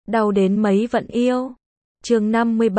đau đến mấy vẫn yêu. Chương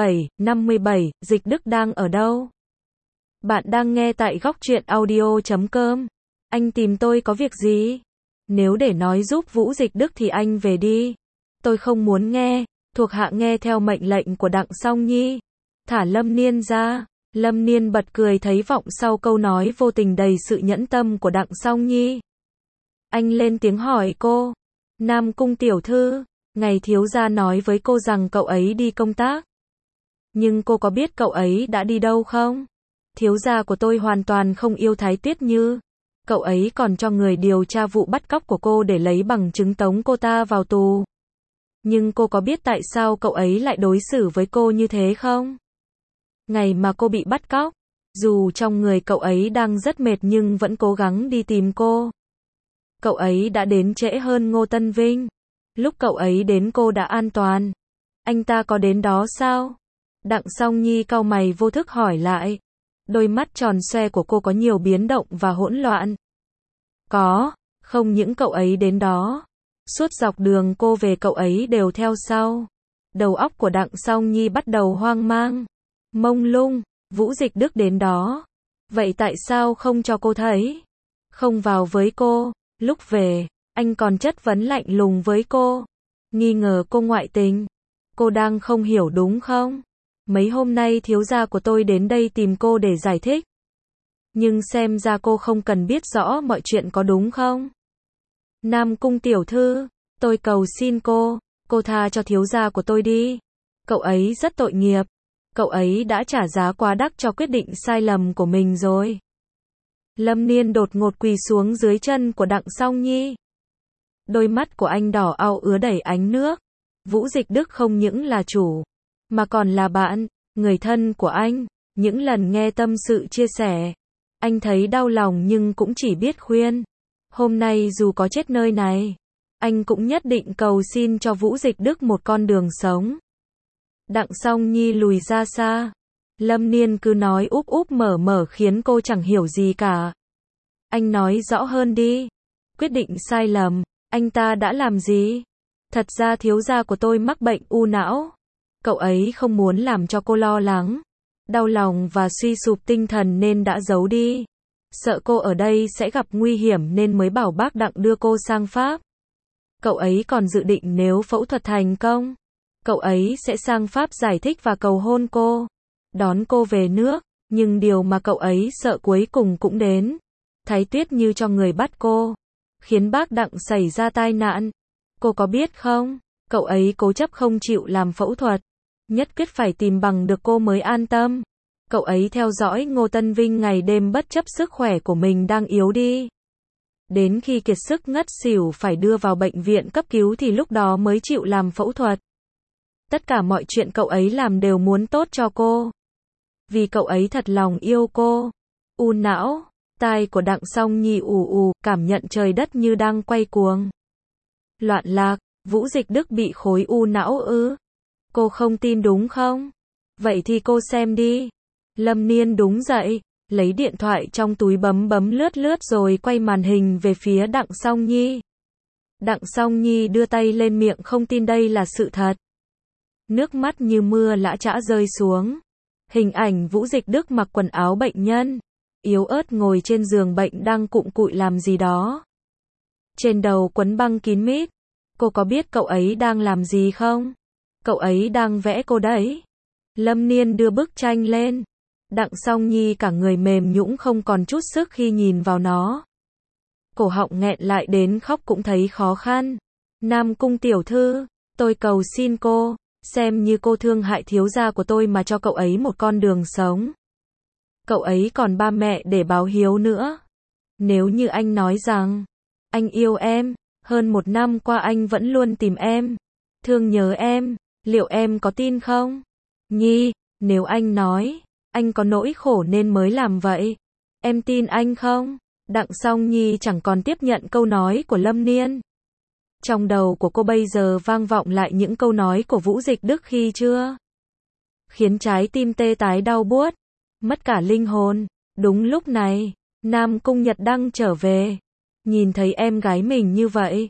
57, Dịch Đức đang ở đâu? Bạn đang nghe tại góc truyện audio.com. Anh tìm tôi có việc gì? Nếu để nói giúp Vũ Dịch Đức thì anh về đi. Tôi không muốn nghe, thuộc hạ nghe theo mệnh lệnh của Đặng Song Nhi. Thả Lâm Niên ra. Lâm Niên bật cười thấy vọng sau câu nói vô tình đầy sự nhẫn tâm của Đặng Song Nhi. Anh lên tiếng hỏi cô. Nam Cung tiểu thư, ngày thiếu gia nói với cô rằng cậu ấy đi công tác. Nhưng cô có biết cậu ấy đã đi đâu không? Thiếu gia của tôi hoàn toàn không yêu Thái Tuyết Như. Cậu ấy còn cho người điều tra vụ bắt cóc của cô để lấy bằng chứng tống cô ta vào tù. Nhưng cô có biết tại sao cậu ấy lại đối xử với cô như thế không? Ngày mà cô bị bắt cóc, dù trong người cậu ấy đang rất mệt nhưng vẫn cố gắng đi tìm cô. Cậu ấy đã đến trễ hơn Ngô Tân Vinh. Lúc cậu ấy đến cô đã an toàn. Anh ta có đến đó sao? Đặng Song Nhi cau mày vô thức hỏi lại. Đôi mắt tròn xoe của cô có nhiều biến động và hỗn loạn. Có, không những cậu ấy đến đó. Suốt dọc đường cô về cậu ấy đều theo sau. Đầu óc của Đặng Song Nhi bắt đầu hoang mang. Mông lung, Vũ Dịch Đức đến đó. Vậy tại sao không cho cô thấy? Không vào với cô. Lúc về, anh còn chất vấn lạnh lùng với cô. Nghi ngờ cô ngoại tình. Cô đang không hiểu đúng không? Mấy hôm nay thiếu gia của tôi đến đây tìm cô để giải thích. Nhưng xem ra cô không cần biết rõ mọi chuyện có đúng không? Nam Cung tiểu thư, tôi cầu xin cô tha cho thiếu gia của tôi đi. Cậu ấy rất tội nghiệp. Cậu ấy đã trả giá quá đắt cho quyết định sai lầm của mình rồi. Lâm Niên đột ngột quỳ xuống dưới chân của Đặng Song Nhi. Đôi mắt của anh đỏ au ứa đầy ánh nước. Vũ Dịch Đức không những là chủ, mà còn là bạn, người thân của anh. Những lần nghe tâm sự chia sẻ, anh thấy đau lòng nhưng cũng chỉ biết khuyên. Hôm nay dù có chết nơi này, anh cũng nhất định cầu xin cho Vũ Dịch Đức một con đường sống. Đặng Song Nhi lùi ra xa. Lâm Niên cứ nói úp úp mở mở khiến cô chẳng hiểu gì cả. Anh nói rõ hơn đi. Quyết định sai lầm, anh ta đã làm gì? Thật ra thiếu gia của tôi mắc bệnh u não. Cậu ấy không muốn làm cho cô lo lắng, đau lòng và suy sụp tinh thần nên đã giấu đi. Sợ cô ở đây sẽ gặp nguy hiểm nên mới bảo bác Đặng đưa cô sang Pháp. Cậu ấy còn dự định nếu phẫu thuật thành công, cậu ấy sẽ sang Pháp giải thích và cầu hôn cô, đón cô về nước. Nhưng điều mà cậu ấy sợ cuối cùng cũng đến. Thái Tuyết Như cho người bắt cô, khiến bác Đặng xảy ra tai nạn. Cô có biết không, cậu ấy cố chấp không chịu làm phẫu thuật, nhất quyết phải tìm bằng được cô mới an tâm. Cậu ấy theo dõi Ngô Tân Vinh ngày đêm bất chấp sức khỏe của mình đang yếu đi. Đến khi kiệt sức ngất xỉu phải đưa vào bệnh viện cấp cứu thì lúc đó mới chịu làm phẫu thuật. Tất cả mọi chuyện cậu ấy làm đều muốn tốt cho cô. Vì cậu ấy thật lòng yêu cô. U não, tai của Đặng Song Nhi ù ù, cảm nhận trời đất như đang quay cuồng. Loạn lạc, Vũ Dịch Đức bị khối u não ư? Cô không tin đúng không? Vậy thì cô xem đi. Lâm Niên đúng dậy, lấy điện thoại trong túi bấm lướt rồi quay màn hình về phía Đặng Song Nhi. Đặng Song Nhi đưa tay lên miệng không tin đây là sự thật. Nước mắt như mưa lã chã rơi xuống. Hình ảnh Vũ Dịch Đức mặc quần áo bệnh nhân, yếu ớt ngồi trên giường bệnh đang cụm cụi làm gì đó. Trên đầu quấn băng kín mít. Cô có biết cậu ấy đang làm gì không? Cậu ấy đang vẽ cô đấy. Lâm Niên đưa bức tranh lên. Đặng Song Nhi cả người mềm nhũn không còn chút sức khi nhìn vào nó. Cổ họng nghẹn lại đến khóc cũng thấy khó khăn. Nam Cung tiểu thư, tôi cầu xin cô, xem như cô thương hại thiếu gia của tôi mà cho cậu ấy một con đường sống. Cậu ấy còn ba mẹ để báo hiếu nữa. Nếu như anh nói rằng anh yêu em, hơn 1 năm qua anh vẫn luôn tìm em, thương nhớ em, liệu em có tin không? Nhi, nếu anh nói anh có nỗi khổ nên mới làm vậy, em tin anh không? Đặng Song Nhi chẳng còn tiếp nhận câu nói của Lâm Niên. Trong đầu của cô bây giờ vang vọng lại những câu nói của Vũ Dịch Đức khi chưa, khiến trái tim tê tái đau buốt, mất cả linh hồn. Đúng lúc này, Nam Cung Nhật Đăng trở về, nhìn thấy em gái mình như vậy,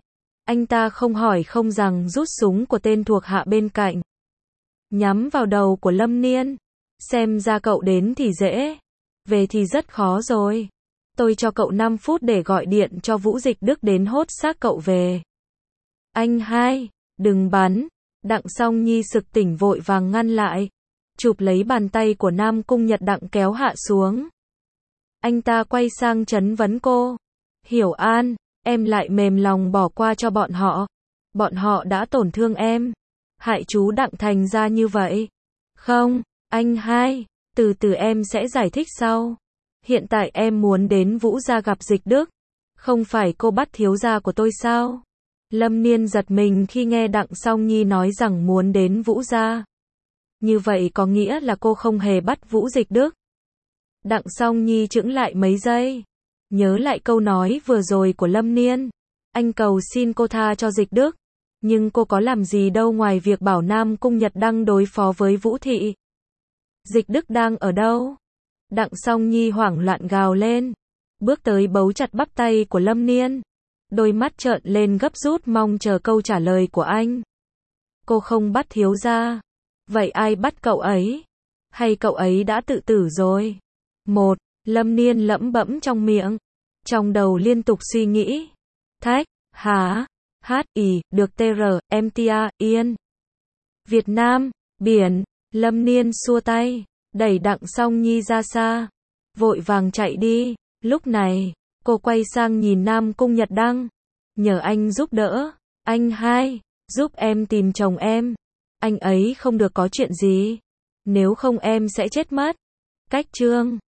Anh ta không hỏi không rằng rút súng của tên thuộc hạ bên cạnh, nhắm vào đầu của Lâm Niên. Xem ra cậu đến thì dễ, về thì rất khó rồi. Tôi cho cậu 5 phút để gọi điện cho Vũ Dịch Đức đến hốt xác cậu về. Anh hai, đừng bắn. Đặng Song Nhi sực tỉnh vội vàng ngăn lại, chụp lấy bàn tay của Nam Cung Nhật Đặng kéo hạ xuống. Anh ta quay sang trấn vấn cô. Hiểu An, em lại mềm lòng bỏ qua cho bọn họ. Bọn họ đã tổn thương em, hại chú Đặng thành ra như vậy. Không, anh hai, từ từ em sẽ giải thích sau. Hiện tại em muốn đến Vũ gia gặp Dịch Đức. Không phải cô bắt thiếu gia của tôi sao? Lâm Niên giật mình khi nghe Đặng Song Nhi nói rằng muốn đến Vũ gia. Như vậy có nghĩa là cô không hề bắt Vũ Dịch Đức. Đặng Song Nhi chững lại mấy giây, nhớ lại câu nói vừa rồi của Lâm Niên. Anh cầu xin cô tha cho Dịch Đức, nhưng cô có làm gì đâu ngoài việc bảo Nam Cung Nhật Đăng đối phó với Vũ thị. Dịch Đức đang ở đâu? Đặng Song Nhi hoảng loạn gào lên, bước tới bấu chặt bắp tay của Lâm Niên, đôi mắt trợn lên gấp rút mong chờ câu trả lời của anh. Cô không bắt thiếu gia, vậy ai bắt cậu ấy? Hay cậu ấy đã tự tử rồi? Lâm Niên lẩm bẩm trong miệng, trong đầu liên tục suy nghĩ. Thách, há, được MTA, Yên. Việt Nam, biển. Lâm Niên xua tay, đẩy Đặng Song Nhi ra xa, vội vàng chạy đi. Lúc này, cô quay sang nhìn Nam Cung Nhật Đăng, nhờ anh giúp đỡ. Anh hai, giúp em tìm chồng em. Anh ấy không được có chuyện gì, nếu không em sẽ chết mất. Cách chương